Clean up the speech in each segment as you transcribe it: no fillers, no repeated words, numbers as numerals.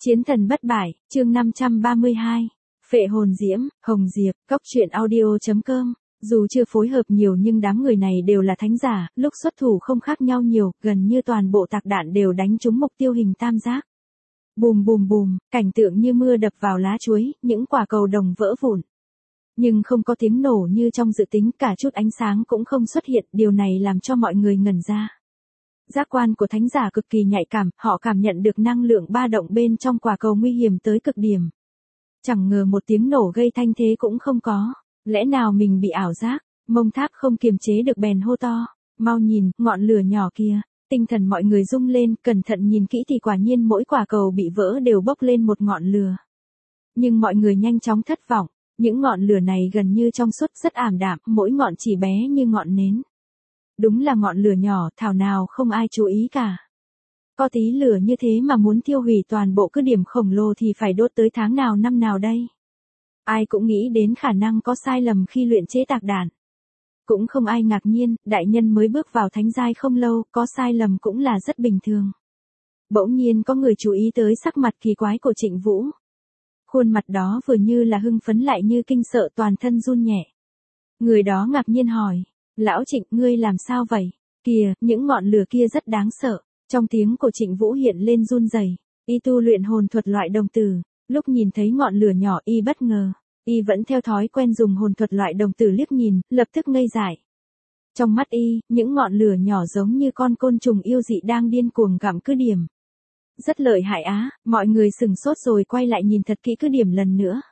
Chiến thần bất bại, chương 532. Phệ hồn diễm, Hồng Diệp, Cóc truyện audio.com. Dù chưa phối hợp nhiều nhưng đám người này đều là thánh giả, lúc xuất thủ không khác nhau nhiều, gần như toàn bộ tạc đạn đều đánh trúng mục tiêu hình tam giác. Bùm bùm bùm, cảnh tượng như mưa đập vào lá chuối, những quả cầu đồng vỡ vụn. Nhưng không có tiếng nổ như trong dự tính, cả chút ánh sáng cũng không xuất hiện, điều này làm cho mọi người ngẩn ra. Giác quan của thánh giả cực kỳ nhạy cảm, họ cảm nhận được năng lượng ba động bên trong quả cầu nguy hiểm tới cực điểm. Chẳng ngờ một tiếng nổ gây thanh thế cũng không có, lẽ nào mình bị ảo giác, Mông Tháp không kiềm chế được bèn hô to, mau nhìn, ngọn lửa nhỏ kia, tinh thần mọi người rung lên, cẩn thận nhìn kỹ thì quả nhiên mỗi quả cầu bị vỡ đều bốc lên một ngọn lửa. Nhưng mọi người nhanh chóng thất vọng, những ngọn lửa này gần như trong suốt rất ảm đạm, mỗi ngọn chỉ bé như ngọn nến. Đúng là ngọn lửa nhỏ, thảo nào không ai chú ý cả. Có tí lửa như thế mà muốn tiêu hủy toàn bộ cứ điểm khổng lồ thì phải đốt tới tháng nào năm nào đây. Ai cũng nghĩ đến khả năng có sai lầm khi luyện chế tạc đạn. Cũng không ai ngạc nhiên, đại nhân mới bước vào thánh giai không lâu, có sai lầm cũng là rất bình thường. Bỗng nhiên có người chú ý tới sắc mặt kỳ quái của Trịnh Vũ. Khuôn mặt đó vừa như là hưng phấn lại như kinh sợ, toàn thân run nhẹ. Người đó ngạc nhiên hỏi, lão Trịnh, ngươi làm sao vậy? Kìa, những ngọn lửa kia rất đáng sợ. Trong tiếng của Trịnh Vũ hiện lên run rẩy. Y tu luyện hồn thuật loại đồng tử, lúc nhìn thấy ngọn lửa nhỏ y bất ngờ, y vẫn theo thói quen dùng hồn thuật loại đồng tử liếc nhìn, lập tức ngây dại. Trong mắt y, những ngọn lửa nhỏ giống như con côn trùng yêu dị đang điên cuồng gặm cứ điểm. Rất lợi hại á, mọi người sửng sốt rồi quay lại nhìn thật kỹ cứ điểm lần nữa.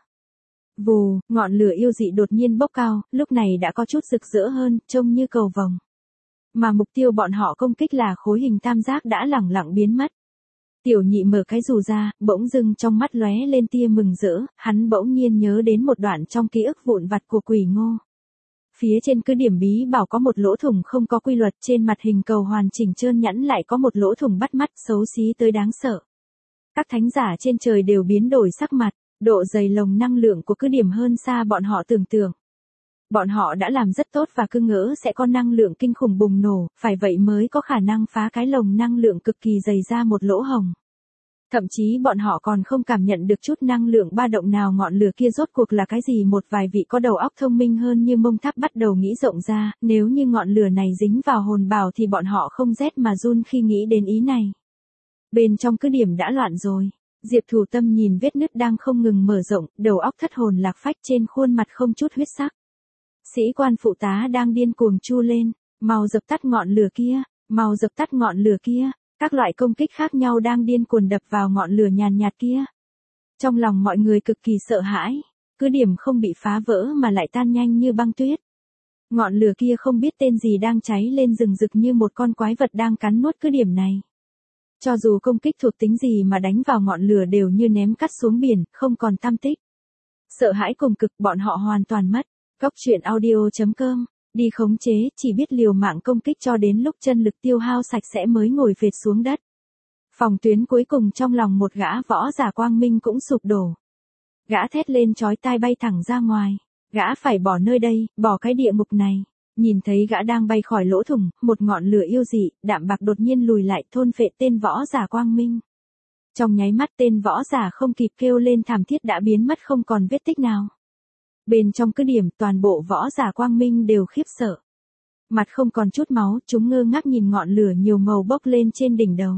Vù, ngọn lửa yêu dị đột nhiên bốc cao, lúc này đã có chút rực rỡ hơn, trông như cầu vồng. Mà mục tiêu bọn họ công kích là khối hình tam giác đã lẳng lặng biến mất. Tiểu Nhị mở cái dù ra, bỗng dưng trong mắt lóe lên tia mừng rỡ, hắn bỗng nhiên nhớ đến một đoạn trong ký ức vụn vặt của Quỷ Ngô. Phía trên cứ điểm bí bảo có một lỗ thủng không có quy luật, trên mặt hình cầu hoàn chỉnh trơn nhẵn lại có một lỗ thủng bắt mắt, xấu xí tới đáng sợ. Các thánh giả trên trời đều biến đổi sắc mặt, độ dày lồng năng lượng của cứ điểm hơn xa bọn họ tưởng tượng. Bọn họ đã làm rất tốt và cứ ngỡ sẽ có năng lượng kinh khủng bùng nổ, phải vậy mới có khả năng phá cái lồng năng lượng cực kỳ dày ra một lỗ hổng. Thậm chí bọn họ còn không cảm nhận được chút năng lượng ba động nào, ngọn lửa kia rốt cuộc là cái gì. Một vài vị có đầu óc thông minh hơn như Mông Tháp bắt đầu nghĩ rộng ra, nếu như ngọn lửa này dính vào hồn bào thì bọn họ không rét mà run khi nghĩ đến ý này. Bên trong cứ điểm đã loạn rồi. Diệp Thủ Tâm nhìn vết nứt đang không ngừng mở rộng, đầu óc thất hồn lạc phách, trên khuôn mặt không chút huyết sắc. Sĩ quan phụ tá đang điên cuồng chu lên, mau dập tắt ngọn lửa kia, mau dập tắt ngọn lửa kia, các loại công kích khác nhau đang điên cuồng đập vào ngọn lửa nhàn nhạt kia. Trong lòng mọi người cực kỳ sợ hãi, cứ điểm không bị phá vỡ mà lại tan nhanh như băng tuyết. Ngọn lửa kia không biết tên gì đang cháy lên rừng rực như một con quái vật đang cắn nuốt cứ điểm này. Cho dù công kích thuộc tính gì mà đánh vào ngọn lửa đều như ném cắt xuống biển, không còn tăm tích. Sợ hãi cùng cực, bọn họ hoàn toàn mất. Cóc truyện audio.com, đi khống chế, chỉ biết liều mạng công kích cho đến lúc chân lực tiêu hao sạch sẽ mới ngồi phệt xuống đất. Phòng tuyến cuối cùng trong lòng một gã võ giả quang minh cũng sụp đổ. Gã thét lên chói tai bay thẳng ra ngoài. Gã phải bỏ nơi đây, bỏ cái địa ngục này. Nhìn thấy gã đang bay khỏi lỗ thủng, một ngọn lửa yêu dị, đạm bạc đột nhiên lùi lại thôn phệ tên võ giả quang minh. Trong nháy mắt tên võ giả không kịp kêu lên thảm thiết đã biến mất không còn vết tích nào. Bên trong cứ điểm toàn bộ võ giả quang minh đều khiếp sợ. Mặt không còn chút máu, chúng ngơ ngác nhìn ngọn lửa nhiều màu bốc lên trên đỉnh đầu.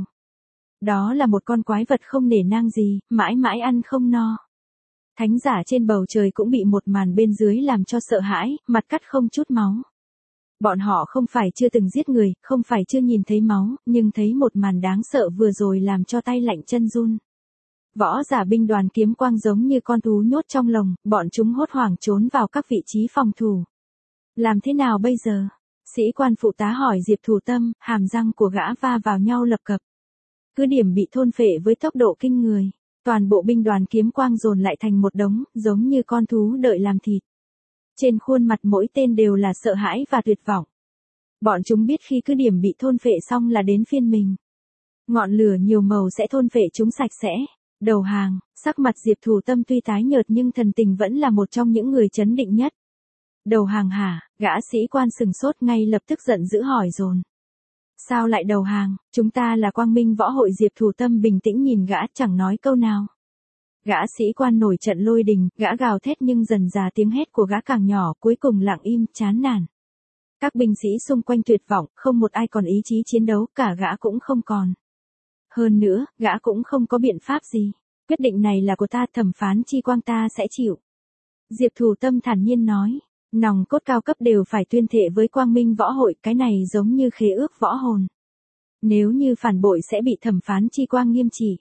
Đó là một con quái vật không nể nang gì, mãi mãi ăn không no. Thánh giả trên bầu trời cũng bị một màn bên dưới làm cho sợ hãi, mặt cắt không chút máu. Bọn họ không phải chưa từng giết người, không phải chưa nhìn thấy máu, nhưng thấy một màn đáng sợ vừa rồi làm cho tay lạnh chân run. Võ giả binh đoàn kiếm quang giống như con thú nhốt trong lồng, bọn chúng hốt hoảng trốn vào các vị trí phòng thủ. Làm thế nào bây giờ? Sĩ quan phụ tá hỏi Diệp Thủ Tâm, hàm răng của gã va vào nhau lập cập. Cứ điểm bị thôn phệ với tốc độ kinh người. Toàn bộ binh đoàn kiếm quang dồn lại thành một đống, giống như con thú đợi làm thịt. Trên khuôn mặt mỗi tên đều là sợ hãi và tuyệt vọng. Bọn chúng biết khi cứ điểm bị thôn phệ xong là đến phiên mình. Ngọn lửa nhiều màu sẽ thôn phệ chúng sạch sẽ. Đầu hàng, sắc mặt Diệp Thủ Tâm tuy tái nhợt nhưng thần tình vẫn là một trong những người chấn định nhất. Đầu hàng hả? Gã sĩ quan sừng sốt ngay lập tức giận dữ hỏi dồn. Sao lại đầu hàng, chúng ta là Quang Minh Võ Hội. Diệp Thủ Tâm bình tĩnh nhìn gã, chẳng nói câu nào. Gã sĩ quan nổi trận lôi đình, gã gào thét nhưng dần dà tiếng hét của gã càng nhỏ, cuối cùng lặng im, chán nản. Các binh sĩ xung quanh tuyệt vọng, không một ai còn ý chí chiến đấu, cả gã cũng không còn. Hơn nữa, gã cũng không có biện pháp gì. Quyết định này là của ta, thẩm phán Chi Quang ta sẽ chịu. Diệp Thủ Tâm thản nhiên nói, nòng cốt cao cấp đều phải tuyên thệ với Quang Minh Võ Hội, cái này giống như khế ước võ hồn. Nếu như phản bội sẽ bị thẩm phán Chi Quang nghiêm trị.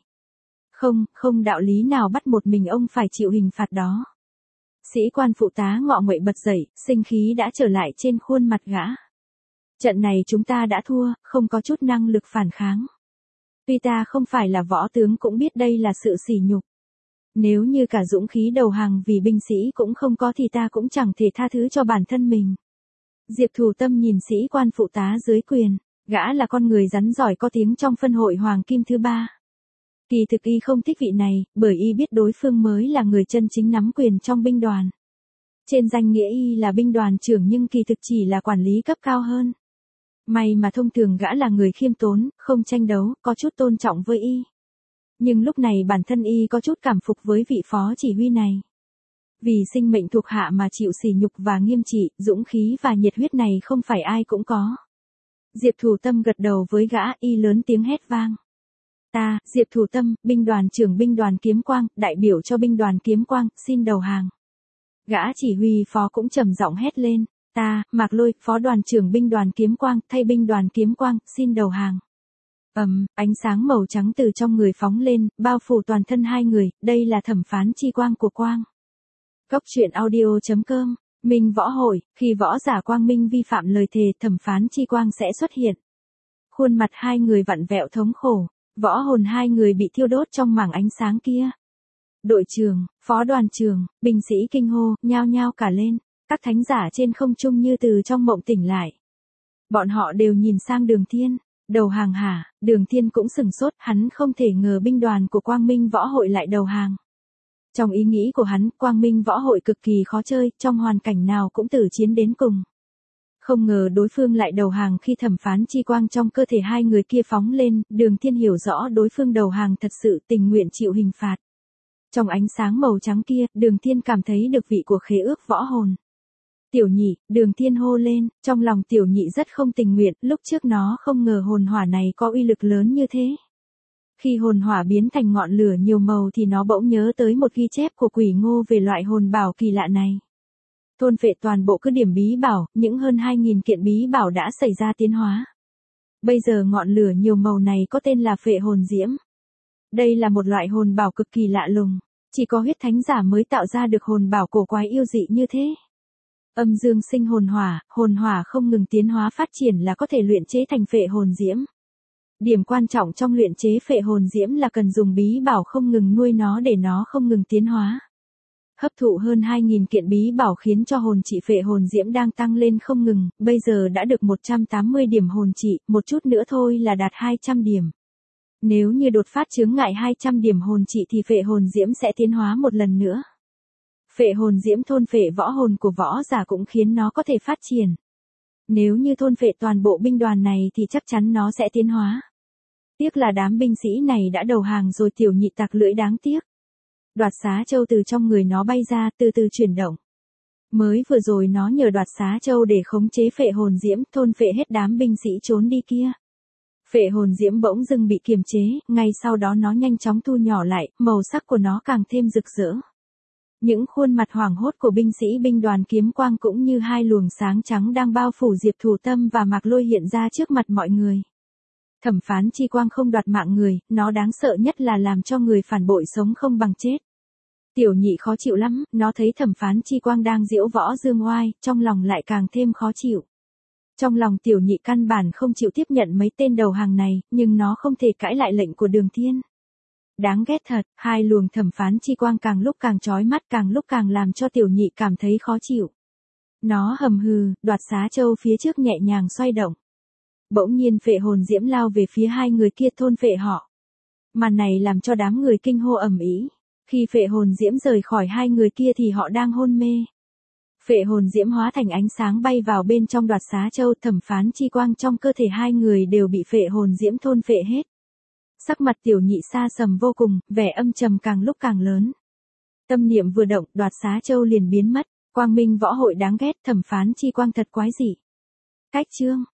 Không đạo lý nào bắt một mình ông phải chịu hình phạt đó. Sĩ quan phụ tá ngọ nguậy bật dậy, sinh khí đã trở lại trên khuôn mặt gã. Trận này chúng ta đã thua, không có chút năng lực phản kháng. Tuy ta không phải là võ tướng cũng biết đây là sự sỉ nhục. Nếu như cả dũng khí đầu hàng vì binh sĩ cũng không có thì ta cũng chẳng thể tha thứ cho bản thân mình. Diệp Thủ Tâm nhìn sĩ quan phụ tá dưới quyền, gã là con người rắn giỏi có tiếng trong phân hội Hoàng Kim thứ 3. Kỳ thực y không thích vị này, bởi y biết đối phương mới là người chân chính nắm quyền trong binh đoàn. Trên danh nghĩa y là binh đoàn trưởng nhưng kỳ thực chỉ là quản lý cấp cao hơn. May mà thông thường gã là người khiêm tốn, không tranh đấu, có chút tôn trọng với y. Nhưng lúc này bản thân y có chút cảm phục với vị phó chỉ huy này. Vì sinh mệnh thuộc hạ mà chịu sỉ nhục và nghiêm trị, dũng khí và nhiệt huyết này không phải ai cũng có. Diệp Thủ Tâm gật đầu với gã, y lớn tiếng hét vang. Ta, Diệp Thủ Tâm, binh đoàn trưởng binh đoàn Kiếm Quang, đại biểu cho binh đoàn Kiếm Quang, xin đầu hàng. Gã chỉ huy phó cũng trầm giọng hét lên, ta, Mạc Lôi, phó đoàn trưởng binh đoàn Kiếm Quang, thay binh đoàn Kiếm Quang, xin đầu hàng. Ánh sáng màu trắng từ trong người phóng lên, bao phủ toàn thân hai người, đây là thẩm phán Chi Quang của Quang. Góc truyện audio.com, Minh Võ Hội, khi võ giả Quang Minh vi phạm lời thề, thẩm phán Chi Quang sẽ xuất hiện. Khuôn mặt hai người vặn vẹo thống khổ, võ hồn hai người bị thiêu đốt trong mảng ánh sáng kia. Đội trưởng, phó đoàn trưởng, binh sĩ kinh hô, nhao nhao cả lên, các thánh giả trên không trung như từ trong mộng tỉnh lại. Bọn họ đều nhìn sang Đường Thiên. Đầu hàng hả? Đường Thiên cũng sửng sốt, hắn không thể ngờ binh đoàn của Quang Minh Võ Hội lại đầu hàng. Trong ý nghĩ của hắn, Quang Minh Võ Hội cực kỳ khó chơi, trong hoàn cảnh nào cũng tử chiến đến cùng. Không ngờ đối phương lại đầu hàng khi thẩm phán Chi Quang trong cơ thể hai người kia phóng lên, Đường Thiên hiểu rõ đối phương đầu hàng thật sự tình nguyện chịu hình phạt. Trong ánh sáng màu trắng kia, Đường Thiên cảm thấy được vị của khế ước võ hồn. Tiểu Nhị, Đường Thiên hô lên, trong lòng Tiểu Nhị rất không tình nguyện, lúc trước nó không ngờ hồn hỏa này có uy lực lớn như thế. Khi hồn hỏa biến thành ngọn lửa nhiều màu thì nó bỗng nhớ tới một ghi chép của Quỷ Ngô về loại hồn bảo kỳ lạ này. Thôn phệ toàn bộ cứ điểm bí bảo, những hơn 2.000 kiện bí bảo đã xảy ra tiến hóa. Bây giờ ngọn lửa nhiều màu này có tên là phệ hồn diễm. Đây là một loại hồn bảo cực kỳ lạ lùng, chỉ có huyết thánh giả mới tạo ra được hồn bảo cổ quái yêu dị như thế. Âm dương sinh hồn hỏa không ngừng tiến hóa phát triển là có thể luyện chế thành phệ hồn diễm. Điểm quan trọng trong luyện chế phệ hồn diễm là cần dùng bí bảo không ngừng nuôi nó để nó không ngừng tiến hóa. Hấp thụ hơn 2.000 kiện bí bảo khiến cho hồn trị phệ hồn diễm đang tăng lên không ngừng, bây giờ đã được 180 điểm hồn trị, một chút nữa thôi là đạt 200 điểm. Nếu như đột phát chướng ngại 200 điểm hồn trị thì phệ hồn diễm sẽ tiến hóa một lần nữa. Phệ hồn diễm thôn phệ võ hồn của võ giả cũng khiến nó có thể phát triển. Nếu như thôn phệ toàn bộ binh đoàn này thì chắc chắn nó sẽ tiến hóa. Tiếc là đám binh sĩ này đã đầu hàng rồi. Tiểu Nhị tặc lưỡi đáng tiếc. Đoạt xá châu từ trong người nó bay ra, từ từ chuyển động. Mới vừa rồi nó nhờ đoạt xá châu để khống chế phệ hồn diễm, thôn phệ hết đám binh sĩ trốn đi kia. Phệ hồn diễm bỗng dưng bị kiềm chế, ngay sau đó nó nhanh chóng thu nhỏ lại, màu sắc của nó càng thêm rực rỡ. Những khuôn mặt hoảng hốt của binh sĩ binh đoàn Kiếm Quang cũng như hai luồng sáng trắng đang bao phủ Diệp Thủ Tâm và Mạc Lôi hiện ra trước mặt mọi người. Thẩm phán Chi Quang không đoạt mạng người, nó đáng sợ nhất là làm cho người phản bội sống không bằng chết. Tiểu Nhị khó chịu lắm, nó thấy thẩm phán Chi Quang đang giễu võ dương oai, trong lòng lại càng thêm khó chịu. Trong lòng Tiểu Nhị căn bản không chịu tiếp nhận mấy tên đầu hàng này, nhưng nó không thể cãi lại lệnh của Đường Thiên. Đáng ghét thật, hai luồng thẩm phán Chi Quang càng lúc càng chói mắt, càng lúc càng làm cho Tiểu Nhị cảm thấy khó chịu. Nó hầm hừ, đoạt xá châu phía trước nhẹ nhàng xoay động. Bỗng nhiên phệ hồn diễm lao về phía hai người kia thôn phệ họ. Màn này làm cho đám người kinh hô ầm ĩ. Khi phệ hồn diễm rời khỏi hai người kia thì họ đang hôn mê. Phệ hồn diễm hóa thành ánh sáng bay vào bên trong Đoạt Xá Châu, thẩm phán chi quang trong cơ thể hai người đều bị phệ hồn diễm thôn phệ hết. Sắc mặt Tiểu Nhị xa sầm vô cùng, vẻ âm trầm càng lúc càng lớn. Tâm niệm vừa động, Đoạt Xá Châu liền biến mất. Quang Minh võ hội đáng ghét, thẩm phán chi quang thật quái dị. Cách chương